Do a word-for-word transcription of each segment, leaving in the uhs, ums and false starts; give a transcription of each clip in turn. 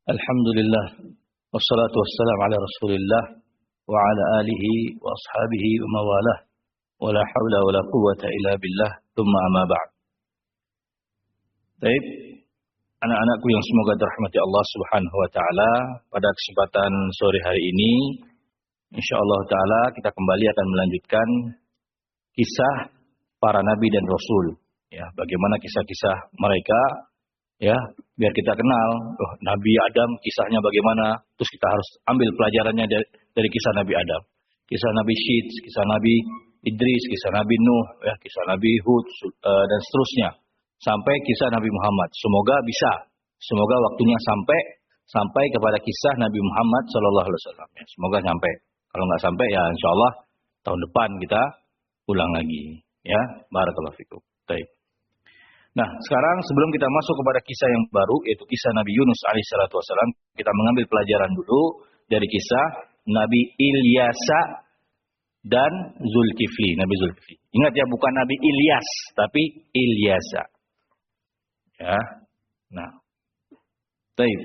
Alhamdulillah, wassalatu wassalamu ala rasulillah, wa ala alihi wa ashabihi wa mawalah, wa la hawla wa la quwwata illa billah, thumma amma ba'd. Baik, anak-anakku yang semoga dirahmati Allah subhanahu wa ta'ala, pada kesempatan sore hari ini, insyaallah ta'ala kita kembali akan melanjutkan kisah para nabi dan rasul. Ya, bagaimana kisah-kisah mereka, ya, biar kita kenal, oh, Nabi Adam kisahnya bagaimana, terus kita harus ambil pelajarannya dari, dari kisah Nabi Adam, kisah Nabi Syed, kisah Nabi Idris, kisah Nabi Nuh, ya, kisah Nabi Hud, uh, dan seterusnya, sampai kisah Nabi Muhammad. Semoga bisa, semoga waktunya sampai sampai kepada kisah Nabi Muhammad Sallallahu Alaihi Wasallam. Ya, semoga sampai. Kalau nggak sampai, ya Insya Allah tahun depan kita ulang lagi. Ya, barakallahu fikum. Baik. Nah, sekarang sebelum kita masuk kepada kisah yang baru, yaitu kisah Nabi Yunus alaihissalatu wassalam, kita mengambil pelajaran dulu dari kisah Nabi Ilyasa dan Zulkifli, Nabi Zulkifli. Ingat ya, bukan Nabi Ilyas, tapi Ilyasa. Ya, nah, baik.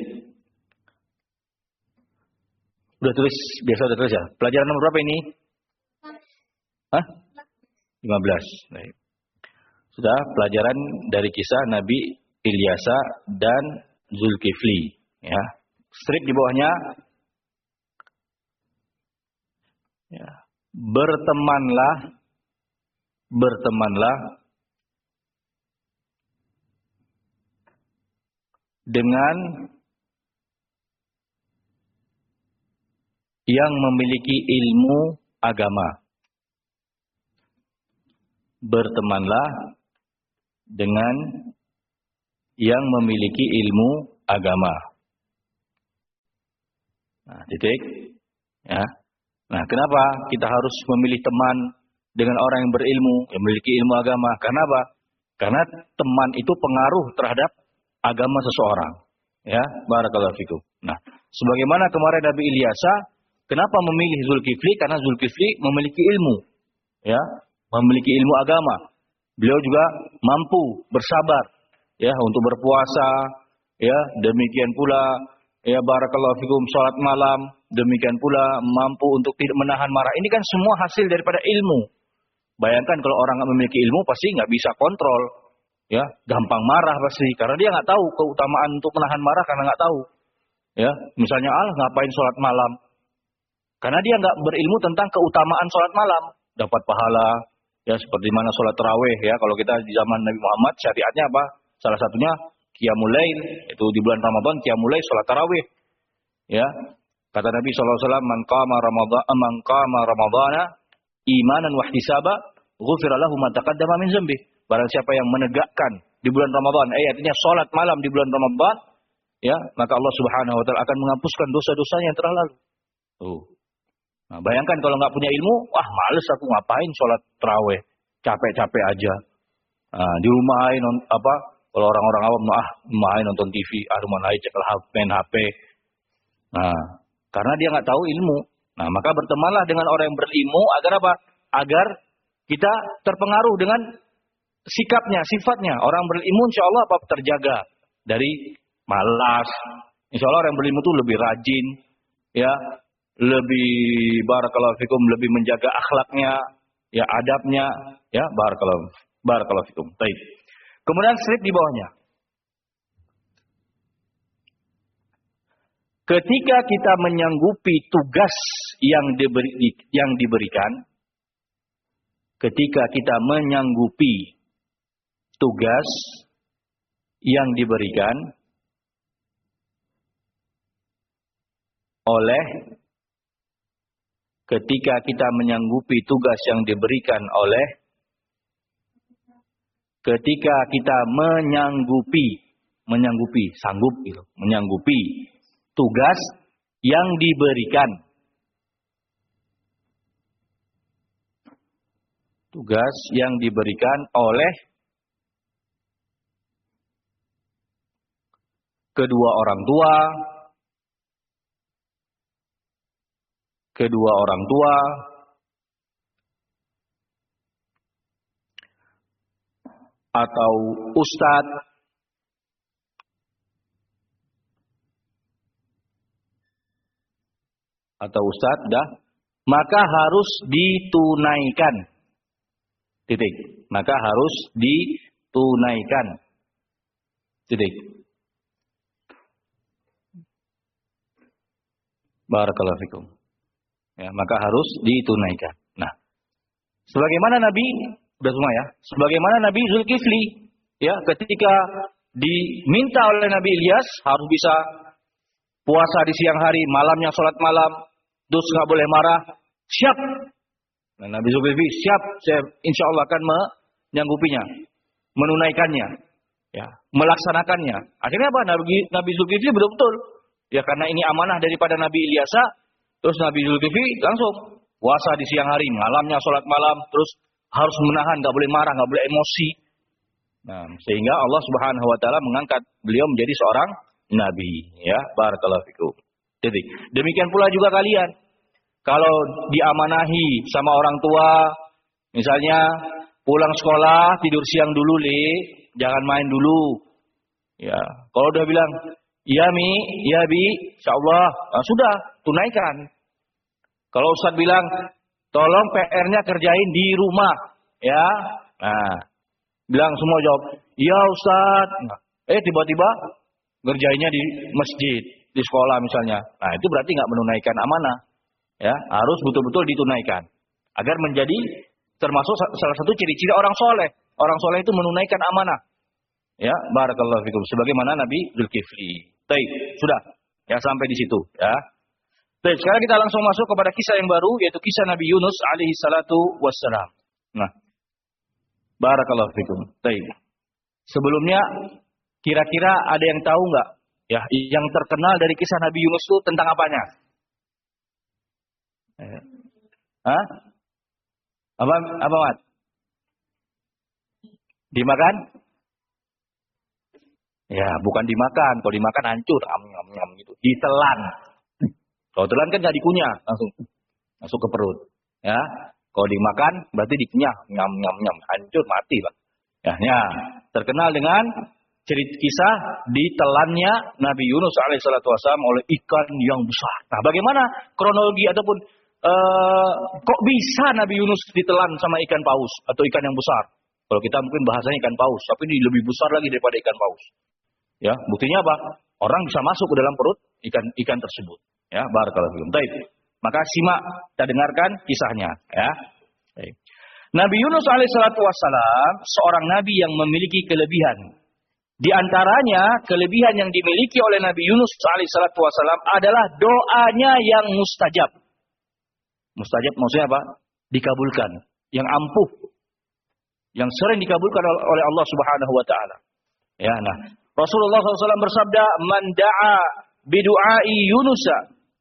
Udah tulis, biasa udah tulis ya. Pelajaran nomor berapa ini? Hah? lima belas. Baik. Sudah pelajaran dari kisah Nabi Ilyasa dan Zulkifli. Ya, strip di bawahnya. Ya. Bertemanlah, bertemanlah dengan yang memiliki ilmu agama. Bertemanlah dengan yang memiliki ilmu agama. Nah, titik. Ya. Nah, kenapa kita harus memilih teman dengan orang yang berilmu, yang memiliki ilmu agama? Karena apa? Karena teman itu pengaruh terhadap agama seseorang. Ya, barakallahu fikum. Nah, sebagaimana kemarin Nabi Ilyasa, kenapa memilih Zulkifli? Karena Zulkifli memiliki ilmu. Ya, memiliki ilmu agama. Beliau juga mampu bersabar, ya, untuk berpuasa, ya, demikian pula, ya, barakallahu fikum, salat malam, demikian pula mampu untuk tidak menahan marah. Ini kan semua hasil daripada ilmu. Bayangkan kalau orang nggak memiliki ilmu, pasti nggak bisa kontrol, ya, gampang marah pasti, karena dia nggak tahu keutamaan untuk menahan marah karena nggak tahu, ya. Misalnya, al ngapain salat malam? Karena dia nggak berilmu tentang keutamaan salat malam, dapat pahala. Ya, seperti mana sholat tarawih, ya, kalau kita di zaman Nabi Muhammad syariatnya apa? Salah satunya qiyamul lail, itu di bulan Ramadan qiyamul lail, sholat tarawih. Ya. Kata Nabi sallallahu alaihi wasallam, "Man qama Ramadan, man qama Ramadana imanan wa ihtisaba, ghufira lahu ma taqaddama min dzambi." Barang siapa yang menegakkan di bulan Ramadan, eh artinya sholat malam di bulan Ramadan, ya, maka Allah Subhanahu wa taala akan menghapuskan dosa-dosanya yang telah lalu. Tuh. Nah, bayangkan kalau nggak punya ilmu, wah males aku ngapain sholat tarawih, capek-capek aja. Nah, di rumah aja apa? Kalau orang-orang awam, ah main nonton T V, ah rumah aja cek main H P. Nah, karena dia nggak tahu ilmu. Nah, maka bertemanlah dengan orang yang berilmu agar apa? Agar kita terpengaruh dengan sikapnya, sifatnya. Orang berilmu, insya Allah apa terjaga dari malas. Insya Allah orang yang berilmu itu lebih rajin, ya. Lebih barakallahu fikum, lebih menjaga akhlaknya, ya, adabnya, ya, barakallahu barakallahu fikum. Baik. Kemudian slide di bawahnya. Ketika kita menyanggupi tugas yang diberi, yang diberikan, ketika kita menyanggupi tugas yang diberikan oleh Ketika kita menyanggupi tugas yang diberikan oleh, ketika kita menyanggupi, menyanggupi, sanggup gitu, menyanggupi tugas yang diberikan, tugas yang diberikan oleh kedua orang tua, kedua orang tua, atau ustadz, atau ustadz dah, maka harus ditunaikan. Titik. Maka harus ditunaikan. Titik. Barakallahu fikum. Ya, maka harus ditunaikan. Nah, sebagaimana Nabi, udah semua ya, sebagaimana Nabi Zulkifli, ya, ketika diminta oleh Nabi Ilyas harus bisa puasa di siang hari, malamnya sholat malam, terus nggak boleh marah, siap. Nah, Nabi Zulkifli siap, saya insya Allah akan menyanggupinya, menunaikannya, ya, melaksanakannya. Akhirnya apa? Nabi, Nabi Zulkifli betul-betul, ya karena ini amanah daripada Nabi Ilyasa, terus Nabi Zulkifli langsung puasa di siang hari, malamnya sholat malam, terus harus menahan, nggak boleh marah, nggak boleh emosi. Nah, sehingga Allah Subhanahu Wa Taala mengangkat beliau menjadi seorang nabi. Ya, barakallahu fikum. Jadi demikian pula juga kalian, kalau diamanahi sama orang tua, misalnya pulang sekolah tidur siang dulu, le, jangan main dulu. Ya, kalau udah bilang, iya mi, iya bi, insya Allah, nah, sudah tunaikan. Kalau Ustadz bilang, tolong P R-nya kerjain di rumah, ya, nah, bilang semua jawab, iya Ustadz. Nah, eh tiba-tiba ngerjainnya di masjid, di sekolah misalnya. Nah, itu berarti nggak menunaikan amanah. Ya, harus betul-betul ditunaikan agar menjadi termasuk salah satu ciri-ciri orang soleh. Orang soleh itu menunaikan amanah. Ya, barakallahu fikum. Sebagaimana Nabi Zulkifli. Baik, sudah. Ya, sampai di situ. Ya. Baik, sekarang kita langsung masuk kepada kisah yang baru, yaitu kisah Nabi Yunus alaihi salatu wassalam. Nah, barakallahu fikum. Baik. Sebelumnya, kira-kira ada yang tahu nggak? Ya, yang terkenal dari kisah Nabi Yunus itu tentang apanya? Hah? Apa, apa Mat? Dimakan? Ya, bukan dimakan. Kalau dimakan hancur, am am am gitu. Ditelan. Kalau telan kan nggak dikunyah, langsung masuk ke perut. Ya, kalau dimakan berarti dikunyah, nyam nyam nyam, hancur mati lah. Ya, ya, terkenal dengan cerita kisah ditelannya Nabi Yunus alaihissalatu wassalam oleh ikan yang besar. Nah, bagaimana kronologi ataupun uh, kok bisa Nabi Yunus ditelan sama ikan paus atau ikan yang besar? Kalau kita mungkin bahasanya ikan paus, tapi ini lebih besar lagi daripada ikan paus. Ya, buktinya apa? Orang bisa masuk ke dalam perut ikan ikan tersebut. Ya, barakallahu fikum. Baik. Maka simak, kita dengarkan kisahnya. Ya. Baik. Nabi Yunus alaihissalatu wassalam seorang nabi yang memiliki kelebihan. Di antaranya kelebihan yang dimiliki oleh Nabi Yunus alaihissalatu wassalam adalah doanya yang mustajab. Mustajab maksudnya apa? Dikabulkan, yang ampuh, yang sering dikabulkan oleh Allah Subhanahu wa taala. Ya, nah, Rasulullah shallallahu alaihi wasallam bersabda, "Man da'a bidu'ai Yunusa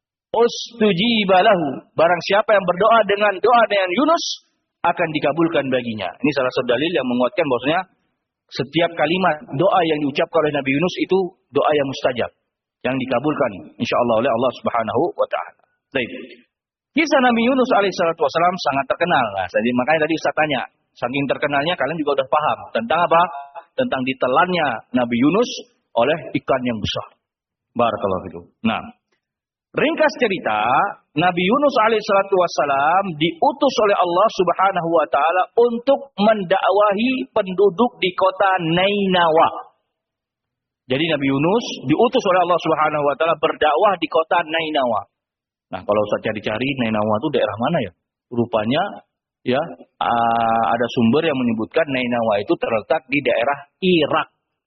ustujiba lahu." Barang siapa yang berdoa dengan doa dengan Yunus akan dikabulkan baginya. Ini salah satu dalil yang menguatkan bahwasanya setiap kalimat doa yang diucapkan oleh Nabi Yunus itu doa yang mustajab, yang dikabulkan insyaallah oleh Allah Subhanahu wa taala. Baik. Kisah Nabi Yunus alaihissalatu wassalam sangat terkenal. Nah, jadi makanya tadi saya tanya, saking terkenalnya kalian juga udah paham tentang apa? Tentang ditelannya Nabi Yunus oleh ikan yang besar. Barakallahu fikum. Nah, ringkas cerita, Nabi Yunus alaihissalatu wassalam diutus oleh Allah Subhanahu wa taala untuk mendakwahi penduduk di kota Nainawa. Jadi Nabi Yunus diutus oleh Allah Subhanahu wa taala berdakwah di kota Nainawa. Nah, kalau saya cari-cari Nainawa itu daerah mana ya? Rupanya ya ada sumber yang menyebutkan Nainawa itu terletak di daerah Irak.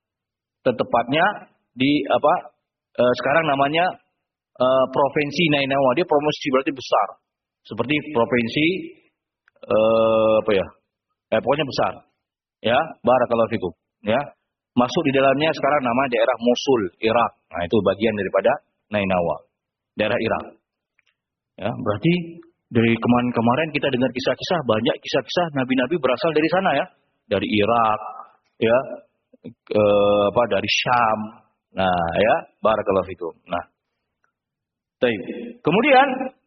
Tepatnya di apa? E, sekarang namanya Uh, provinsi Nainawa. Dia provinsi berarti besar. Seperti provinsi uh, apa ya? Eh, pokoknya besar. Ya, barakallahu fikum. Ya. Masuk di dalamnya sekarang nama daerah Mosul, Irak. Nah, itu bagian daripada Nainawa. Daerah Irak. Ya, berarti dari kemarin-kemarin kita dengar kisah-kisah, banyak kisah-kisah nabi-nabi berasal dari sana ya. Dari Irak, ya. Uh, apa dari Syam. Nah, ya, barakallahu fikum. Nah, kemudian,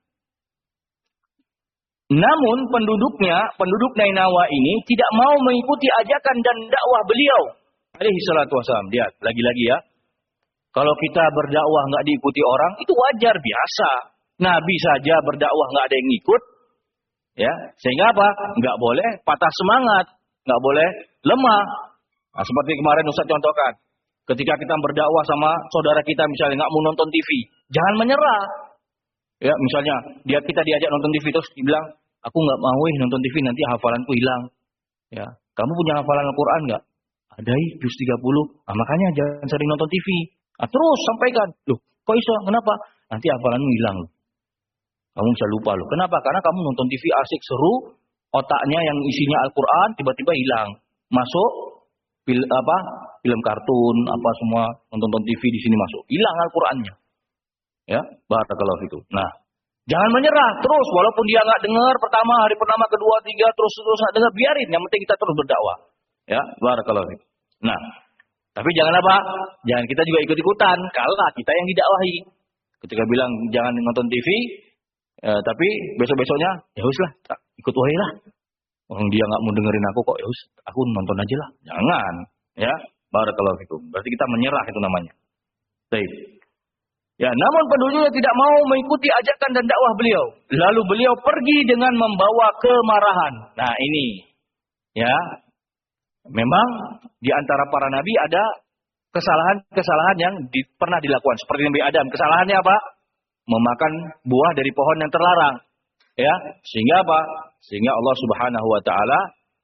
namun penduduknya, penduduk Nainawa ini tidak mau mengikuti ajakan dan dakwah beliau alaihi salatu wassalam. Lihat, lagi-lagi ya. Kalau kita berdakwah nggak diikuti orang, itu wajar, biasa. Nabi saja berdakwah nggak ada yang ngikut, ya. Sehingga apa? Nggak boleh patah semangat, nggak boleh lemah. Nah, seperti kemarin Ustaz contohkan, ketika kita berdakwah sama saudara kita misalnya nggak mau nonton T V, jangan menyerah. Ya, misalnya dia kita diajak nonton T V terus dibilang, aku nggak mau eh, nonton T V nanti hafalanku hilang. Ya, kamu punya hafalan Al-Quran nggak? Ada ih, juz tiga puluh. Nah, makanya jangan sering nonton T V. Nah, terus sampaikan. Loh, kok iso? Kenapa? Nanti hafalanmu hilang. Kamu bisa lupa loh. Kenapa? Karena kamu nonton T V asik seru, otaknya yang isinya Al-Quran tiba-tiba hilang. Masuk film apa? Film kartun, apa semua nonton T V di sini masuk. Hilang Al-Qurannya. Ya, barakallahu fikum. Nah, jangan menyerah terus walaupun dia nggak dengar pertama, hari pertama, kedua, tiga terus terus nggak dengar, biarin. Yang penting kita terus berdakwah. Ya, barakallahu fikum. Nah, tapi jangan apa? Jangan kita juga ikut-ikutan kalau kita yang didakwahi. Ketika bilang jangan nonton T V, eh, tapi besok-besoknya ya wis lah, ikut wae lah. Orang dia nggak mau dengerin aku kok, ya wis, aku nonton aja lah. Jangan, ya. Barakallahu fikum. Berarti kita menyerah itu namanya. Baik. Ya, namun penduduknya tidak mau mengikuti ajakan dan dakwah beliau. Lalu beliau pergi dengan membawa kemarahan. Nah, ini ya. Memang di antara para nabi ada kesalahan-kesalahan yang di, pernah dilakukan. Seperti Nabi Adam. Kesalahannya apa? Memakan buah dari pohon yang terlarang. Ya, sehingga apa? Sehingga Allah Subhanahu wa taala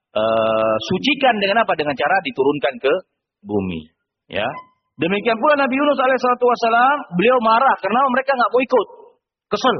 uh, sucikan dengan apa? Dengan cara diturunkan ke bumi. Ya. Demikian pula Nabi Yunus alaihissalatu wassalam, beliau marah karena mereka nggak mau ikut. Kesel.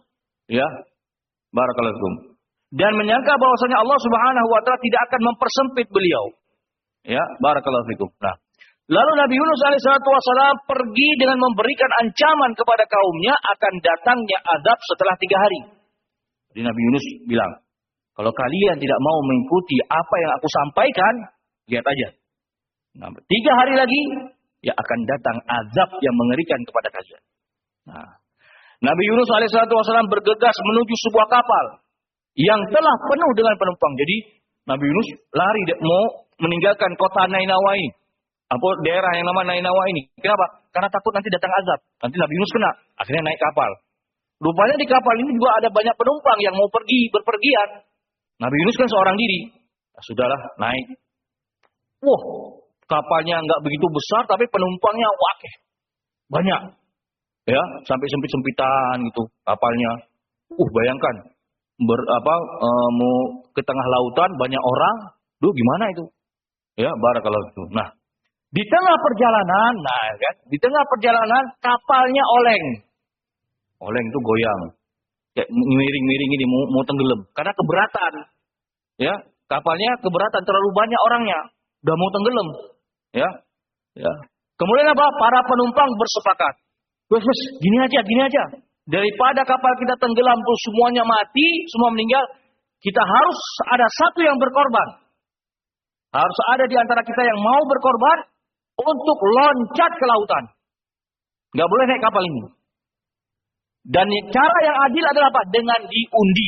Ya. Barakallahu fikum. Dan menyangka bahwasanya Allah Subhanahu wa taala tidak akan mempersempit beliau. Ya, barakallahu fikum. Nah, lalu Nabi Yunus alaihissalatu wassalam pergi dengan memberikan ancaman kepada kaumnya akan datangnya azab setelah tiga hari. Jadi Nabi Yunus bilang, kalau kalian tidak mau mengikuti apa yang aku sampaikan, lihat aja. Nah, tiga hari lagi, ya akan datang azab yang mengerikan kepada kalian. Nah, Nabi Yunus alaihissalatu wassalam bergegas menuju sebuah kapal yang telah penuh dengan penumpang. Jadi Nabi Yunus lari mau meninggalkan kota Nainawa ini. Apa daerah yang nama Nainawa ini. Kenapa? Karena takut nanti datang azab. Nanti Nabi Yunus kena. Akhirnya naik kapal. Rupanya di kapal ini juga ada banyak penumpang yang mau pergi, berpergian. Nabi Yunus kan seorang diri. Nah, sudahlah, naik. Wah, kapalnya nggak begitu besar, tapi penumpangnya wakeh. Banyak. Ya, sampai sempit-sempitan gitu kapalnya. Uh, bayangkan. Ber, apa, e, mau ke tengah lautan, banyak orang. Duh, gimana itu? Ya, barakallahu fikum. Nah, di tengah perjalanan, nah kan, di tengah perjalanan kapalnya oleng. Oleng itu goyang. Kayak miring-miring ini mau, mau tenggelam. Karena keberatan. Ya, kapalnya keberatan, terlalu banyak orangnya. Udah mau tenggelam. Ya. Ya. Kemudian apa? Para penumpang bersepakat. Wes, wes, gini aja, gini aja. Daripada kapal kita tenggelam tuh semuanya mati, semua meninggal, kita harus ada satu yang berkorban. Harus ada di antara kita yang mau berkorban untuk loncat ke lautan. Nggak boleh naik kapal ini. Dan cara yang adil adalah apa? Dengan diundi.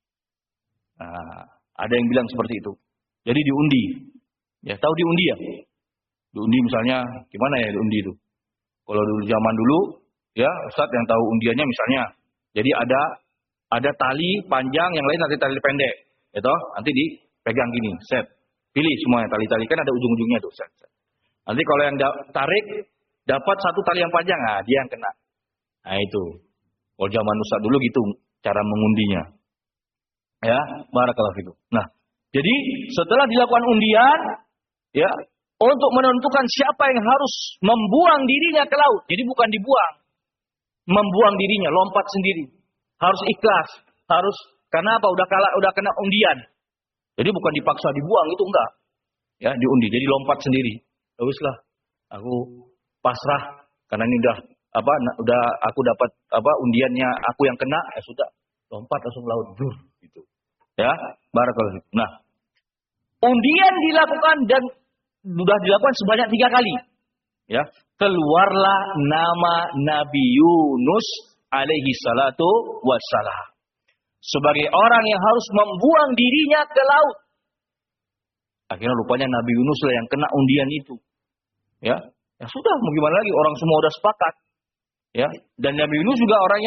Nah, ada yang bilang seperti itu. Jadi diundi. Ya, tahu diundi ya? Diundi misalnya, gimana ya diundi itu? Kalau dulu zaman dulu, ya Ustaz yang tahu undiannya misalnya. Jadi ada ada tali panjang, yang lain nanti tali pendek. Gitu, nanti dipegang gini, set. Pilih semuanya tali-tali, kan ada ujung-ujungnya tuh, set, set. Nanti kalau yang da- tarik, dapat satu tali yang panjang, nah dia yang kena. Nah itu. Kalau zaman Ustaz dulu gitu cara mengundinya. Ya, barakallahu fikum. Nah, jadi setelah dilakukan undian, ya, untuk menentukan siapa yang harus membuang dirinya ke laut. Jadi bukan dibuang. Membuang dirinya, lompat sendiri. Harus ikhlas, harus karena apa? Udah kalah, udah kena undian. Jadi bukan dipaksa dibuang, itu enggak. Ya, diundi. Jadi lompat sendiri. Terus lah, aku pasrah karena ini udah apa udah aku dapat apa undiannya, aku yang kena, ya sudah, lompat langsung laut, Brr, gitu. Ya, barakallahu. Nah, undian dilakukan dan sudah dilakukan sebanyak tiga kali. Ya, keluarlah nama Nabi Yunus alaihi salatu wassalam sebagai orang yang harus membuang dirinya ke laut. Akhirnya rupanya Nabi Yunus lah yang kena undian itu. Ya, ya sudah, mau gimana lagi, orang semua udah sepakat. Ya, dan Nabi Yunus juga orang yang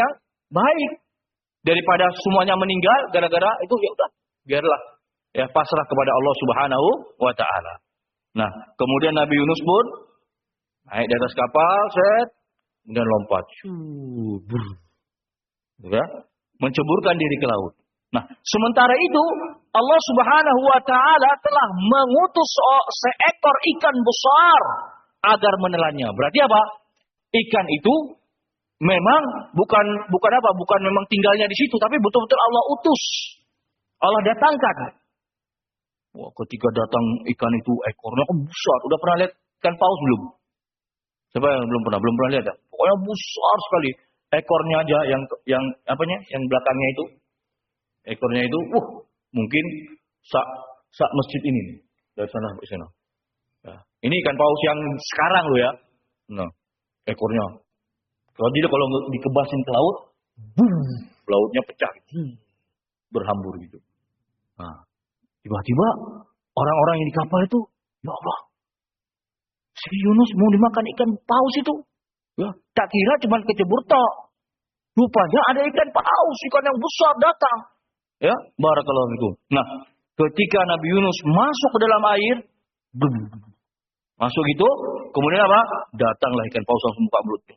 baik daripada semuanya meninggal gara-gara itu. Ya udah, biarlah ya pasrah kepada Allah Subhanahu wa taala. Nah, kemudian Nabi Yunus pun naik di atas kapal, set, kemudian lompat, Shuu, ya, menceburkan diri ke laut. Nah, sementara itu Allah Subhanahu wa taala telah mengutus seekor ikan besar agar menelannya. Berarti apa? Ikan itu memang bukan bukan apa? Bukan memang tinggalnya di situ, tapi betul-betul Allah utus. Allah datangkan. Wah, ketika datang ikan itu ekornya kan besar. Udah pernah lihat ikan paus belum? Siapa yang belum pernah? Belum pernah lihat ya? Pokoknya besar sekali. Ekornya aja yang yang apanya? Yang belakangnya itu. Ekornya itu, uh, mungkin sak sak masjid ini nih. Dari sana ke sana. Ya. Ini ikan paus yang sekarang loh ya. Nah, ekornya. Kalau tidak, kalau dikebasin ke laut, boom, lautnya pecah. Hmm, berhambur gitu. Nah, tiba-tiba orang-orang yang di kapal itu, ya Allah, si Yunus mau dimakan ikan paus itu. Ya, tak kira cuma kecebur tok. Rupanya ada ikan paus, ikan yang besar datang. Ya, barakallahu fikum. Nah, ketika Nabi Yunus masuk ke dalam air, boom, masuk itu, kemudian apa? Datanglah ikan paus langsung buka mulutnya.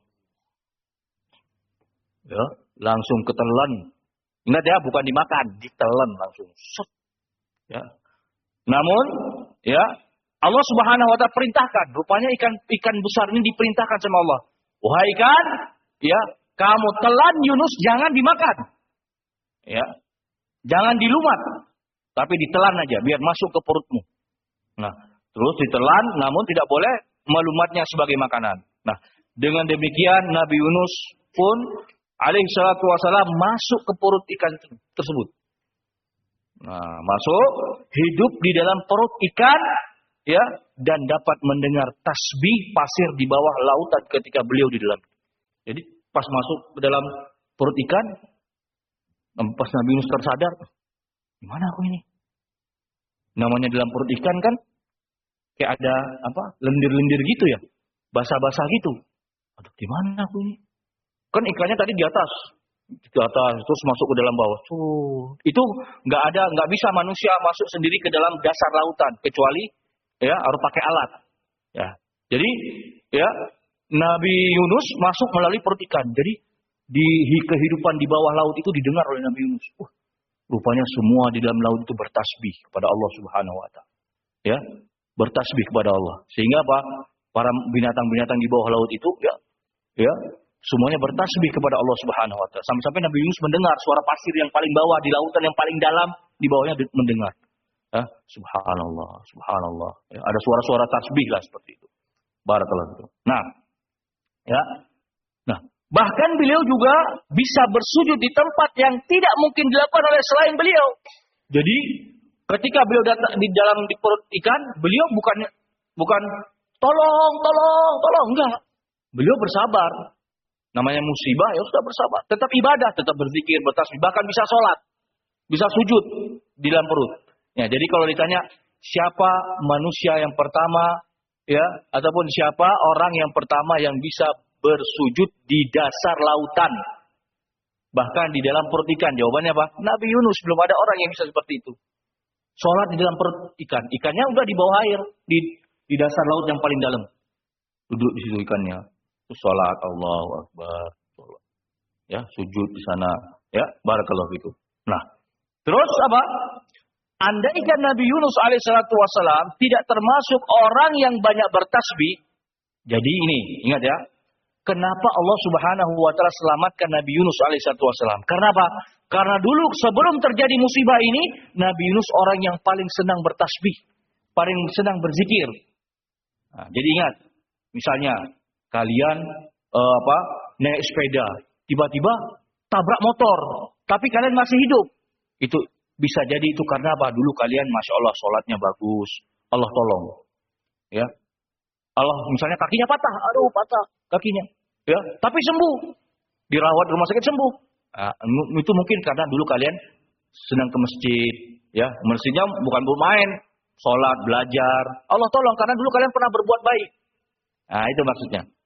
Ya, langsung ketelan. Ingat ya, bukan dimakan, ditelan langsung. Set. Ya. Namun, ya, Allah Subhanahu wa taala perintahkan, rupanya ikan ikan besar ini diperintahkan sama Allah. Wahai ikan, ya, kamu telan Yunus, jangan dimakan. Ya. Jangan dilumat, tapi ditelan aja biar masuk ke perutmu. Nah, terus ditelan, namun tidak boleh melumatnya sebagai makanan. Nah, dengan demikian Nabi Yunus pun alaihi salatu wasalam masuk ke perut ikan tersebut. Nah, masuk, hidup di dalam perut ikan, ya, dan dapat mendengar tasbih pasir di bawah lautan ketika beliau di dalam. Jadi pas masuk ke dalam perut ikan, pas Nabi Yunus tersadar, gimana aku ini? Namanya dalam perut ikan kan, kayak ada apa? Lendir-lendir gitu ya, basah-basah gitu. Aduh, gimana aku ini? Kan ikannya tadi di atas, di atas terus masuk ke dalam bawah. Tuh, itu nggak ada, nggak bisa manusia masuk sendiri ke dalam dasar lautan kecuali ya harus pakai alat. Ya, jadi ya Nabi Yunus masuk melalui perut ikan. Jadi di kehidupan di bawah laut itu didengar oleh Nabi Yunus. Uh, rupanya semua di dalam laut itu bertasbih kepada Allah Subhanahu wa taala. Ya, bertasbih kepada Allah. Sehingga apa? Para binatang-binatang di bawah laut itu ya, ya, semuanya bertasbih kepada Allah Subhanahu wa taala. Sampai-sampai Nabi Yunus mendengar suara pasir yang paling bawah di lautan yang paling dalam, di bawahnya mendengar. Ya, subhanallah, subhanallah. Ya, ada suara-suara tasbih lah seperti itu. Barakallahu. Nah, ya. Nah, bahkan beliau juga bisa bersujud di tempat yang tidak mungkin dilakukan oleh selain beliau. Jadi, ketika beliau datang di dalam di perut ikan, beliau bukan bukan tolong, tolong, tolong, enggak. Beliau bersabar. Namanya musibah, ya sudah bersabar. Tetap ibadah, tetap berzikir, bertasbih, bahkan bisa sholat, bisa sujud di dalam perut. Ya, jadi kalau ditanya siapa manusia yang pertama, ya, ataupun siapa orang yang pertama yang bisa bersujud di dasar lautan, bahkan di dalam perut ikan, jawabannya apa? Nabi Yunus. Belum ada orang yang bisa seperti itu. Sholat di dalam perut ikan, ikannya udah di bawah air, di di dasar laut yang paling dalam. Duduk di situ ikannya, sholat, Allahu Akbar, sholat. Ya, sujud di sana, ya, barakallahu fikum. Nah, terus apa? Andaikan Nabi Yunus alaihissalatu wassalam tidak termasuk orang yang banyak bertasbih, jadi ini, ingat ya, kenapa Allah Subhanahu wa taala selamatkan Nabi Yunus alaihissalatu wassalam? Karena apa? Karena dulu sebelum terjadi musibah ini, Nabi Yunus orang yang paling senang bertasbih, paling senang berzikir. Nah, jadi ingat, misalnya kalian uh, apa naik sepeda, tiba-tiba tabrak motor, tapi kalian masih hidup. Itu bisa jadi itu karena apa? Dulu kalian masya Allah sholatnya bagus, Allah tolong, ya. Allah misalnya kakinya patah, aduh patah kakinya, ya, tapi sembuh, dirawat di rumah sakit sembuh. Nah, itu mungkin karena dulu kalian senang ke masjid, ya, masjidnya bukan bermain, sholat, belajar, Allah tolong karena dulu kalian pernah berbuat baik. Nah itu maksudnya.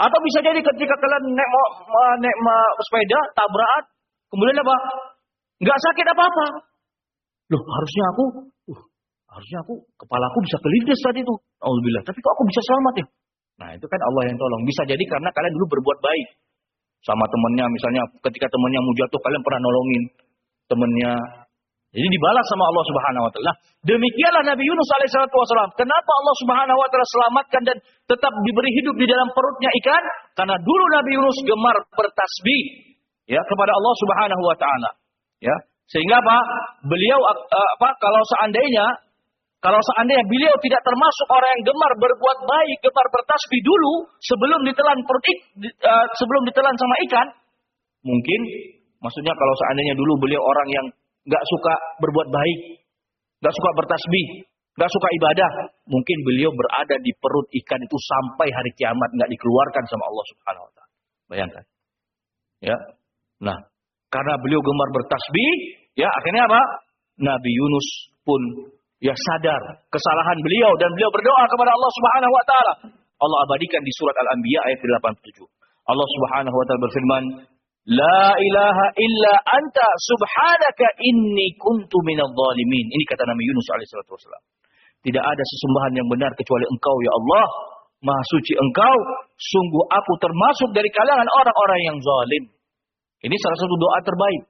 Atau bisa jadi ketika kalian naik, naik sepeda, tabrakan, kemudian apa? Nggak sakit apa-apa. Loh, harusnya aku, uh, harusnya aku, kepalaku bisa kelindes tadi itu. Alhamdulillah. Tapi kok aku bisa selamat ya? Nah, itu kan Allah yang tolong. Bisa jadi karena kalian dulu berbuat baik. Sama temennya, misalnya ketika temennya mau jatuh, kalian pernah nolongin temennya. Jadi dibalas sama Allah Subhanahu wa taala. Demikianlah Nabi Yunus alaihissalatu wassalam. Kenapa Allah Subhanahu wa taala selamatkan dan tetap diberi hidup di dalam perutnya ikan? Karena dulu Nabi Yunus gemar bertasbih ya kepada Allah Subhanahu wa taala. Ya. Sehingga apa? Beliau uh, apa kalau seandainya kalau seandainya beliau tidak termasuk orang yang gemar berbuat baik, gemar bertasbih dulu sebelum ditelan perut uh, sebelum ditelan sama ikan, mungkin maksudnya kalau seandainya dulu beliau orang yang nggak suka berbuat baik, nggak suka bertasbih, nggak suka ibadah, mungkin beliau berada di perut ikan itu sampai hari kiamat nggak dikeluarkan sama Allah Subhanahu Wa Taala. Bayangkan, ya. Nah, karena beliau gemar bertasbih, ya akhirnya apa? Nabi Yunus pun ya sadar kesalahan beliau dan beliau berdoa kepada Allah Subhanahu Wa Taala. Allah abadikan di surat Al-Anbiya ayat delapan puluh tujuh. Allah Subhanahu Wa Taala berfirman, La ilaha illa anta subhanaka inni kuntu minadh dhalimin. Ini kata Nabi Yunus alaihissalatu wassalam. Tidak ada sesembahan yang benar kecuali Engkau ya Allah. Maha suci Engkau. Sungguh aku termasuk dari kalangan orang-orang yang zalim. Ini salah satu doa terbaik.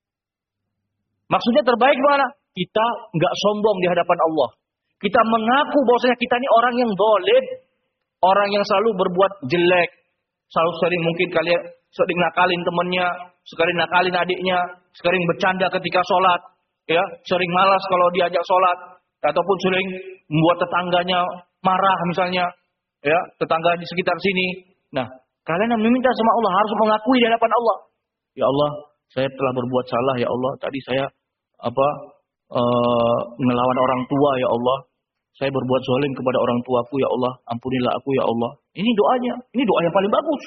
Maksudnya terbaik mana? Kita nggak sombong di hadapan Allah. Kita mengaku bahwasanya kita ini orang yang zalim. Orang yang selalu berbuat jelek. Selalu sering mungkin kalian sering nakalin temannya, sering nakalin adiknya, sering bercanda ketika sholat, ya, sering malas kalau diajak sholat, ataupun sering membuat tetangganya marah misalnya, ya, tetangga di sekitar sini. Nah, kalian yang meminta sama Allah harus mengakui di hadapan Allah. Ya Allah, saya telah berbuat salah ya Allah. Tadi saya apa uh, melawan orang tua ya Allah. Saya berbuat zalim kepada orang tuaku ya Allah. Ampunilah aku ya Allah. Ini doanya, ini doa yang paling bagus.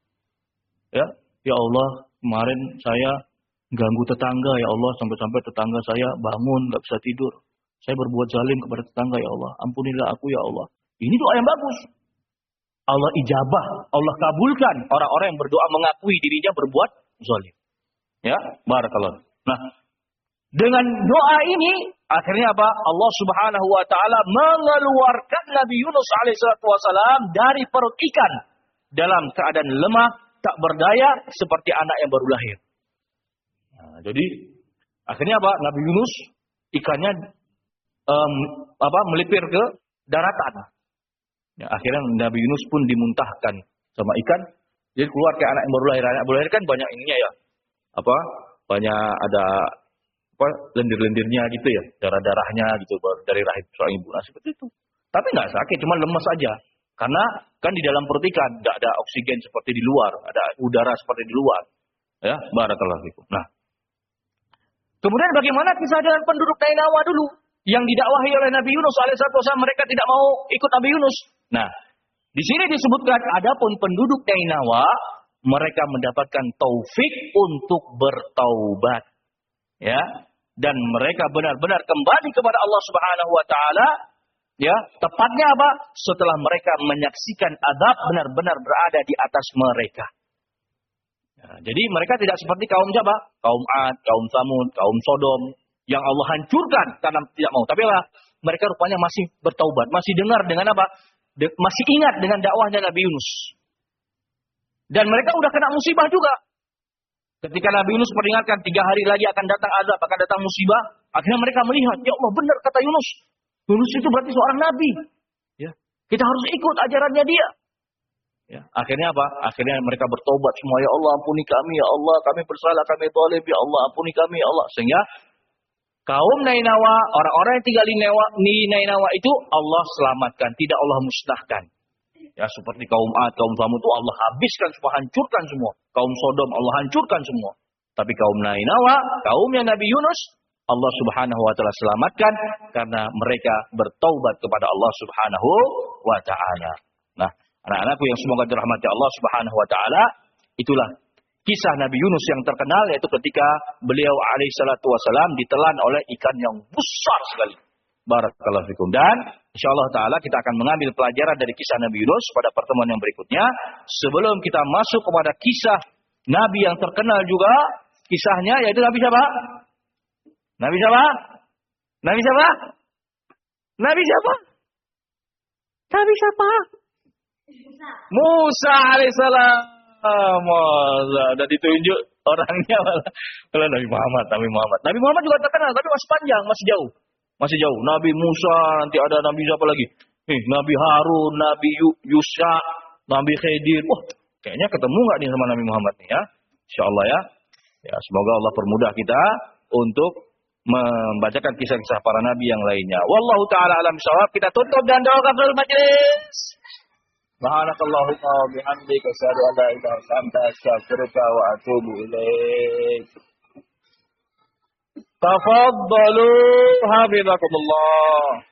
Ya, ya Allah, kemarin saya ganggu tetangga ya Allah, sampai-sampai tetangga saya bangun nggak bisa tidur. Saya berbuat zalim kepada tetangga ya Allah. Ampunilah aku ya Allah. Ini doa yang bagus. Allah ijabah, Allah kabulkan orang-orang yang berdoa mengakui dirinya berbuat zalim. Ya, barakallah. Nah, dengan doa ini akhirnya apa? Allah Subhanahu wa taala mengeluarkan Nabi Yunus alaihissalatu wassalam dari perut ikan dalam keadaan lemah, tak berdaya seperti anak yang baru lahir. Nah, jadi akhirnya apa? Nabi Yunus ikannya um, apa melipir ke daratan. Ya, akhirnya Nabi Yunus pun dimuntahkan sama ikan. Jadi keluar kayak anak yang baru lahir. Anak yang baru lahir kan banyak ininya ya. Apa? Banyak ada apa lendir-lendirnya gitu ya, darah-darahnya gitu dari rahim seorang ibu. Nah, seperti itu. Tapi nggak sakit, cuma lemas aja. Karena kan di dalam perut ikan tidak ada oksigen seperti di luar, ada udara seperti di luar. Ya, barakallahu fikum. Nah, kemudian bagaimana kisah dengan penduduk Nainawa dulu yang didakwahi oleh Nabi Yunus alaihissalatu wassalam, mereka tidak mau ikut Nabi Yunus. Nah, di sini disebutkan adapun penduduk Nainawa mereka mendapatkan taufik untuk bertaubat. Ya, dan mereka benar-benar kembali kepada Allah Subhanahu wa taala. Ya, tepatnya apa? Setelah mereka menyaksikan azab benar-benar berada di atas mereka. Ya, jadi mereka tidak seperti kaum siapa? Kaum Ad, kaum Samud, kaum Sodom yang Allah hancurkan karena tidak mau. Tapi lah, mereka rupanya masih bertaubat, masih dengar dengan apa? De masih ingat dengan dakwahnya Nabi Yunus. Dan mereka udah kena musibah juga. Ketika Nabi Yunus peringatkan tiga hari lagi akan datang azab, akan datang musibah, akhirnya mereka melihat, ya Allah benar kata Yunus. Yunus itu berarti seorang nabi. Ya, kita harus ikut ajarannya dia. Ya, akhirnya apa? Akhirnya mereka bertobat semua, ya Allah ampuni kami, ya Allah kami bersalah, kami zalim, ya Allah ampuni kami, ya Allah. Sehingga kaum Nainawa, orang-orang yang tinggal di Nainawa itu Allah selamatkan, tidak Allah musnahkan. Ya, seperti kaum Ad, kaum Samud itu Allah habiskan semua, hancurkan semua. Kaum Sodom Allah hancurkan semua. Tapi kaum Nainawa, kaumnya Nabi Yunus, Allah Subhanahu wa taala selamatkan karena mereka bertaubat kepada Allah Subhanahu wa taala. Nah, anak-anakku yang semoga dirahmati Allah Subhanahu wa taala, itulah kisah Nabi Yunus yang terkenal, yaitu ketika beliau alaihi salatu wasalam ditelan oleh ikan yang besar sekali. Barakallahu fikum. Dan insyaallah taala kita akan mengambil pelajaran dari kisah Nabi Yunus pada pertemuan yang berikutnya. Sebelum kita masuk kepada kisah Nabi yang terkenal juga, kisahnya yaitu Nabi siapa? Nabi siapa? Nabi siapa? Nabi siapa? Nabi siapa? Musa alaihissalam. Dan ditunjuk orangnya malah Nabi Muhammad, Nabi Muhammad. Nabi Muhammad juga terkenal, tapi masih panjang, masih jauh. Masih jauh. Nabi Musa, nanti ada Nabi siapa lagi? Nih, Nabi Harun, Nabi Yusha, Nabi Khidir. Wah, kayaknya ketemu nggak nih sama Nabi Muhammad nih ya? Insyaallah ya. Ya, semoga Allah permudah kita untuk membacakan kisah-kisah para nabi yang lainnya. Wallahu taala alam shawab. Kita tutup dan doa kafaratul majelis. Subhanakallahumma wa bihamdika asyhadu an la ilaha illa anta astaghfiruka wa atubu ilaik. Tafaddalu hafizakumullah.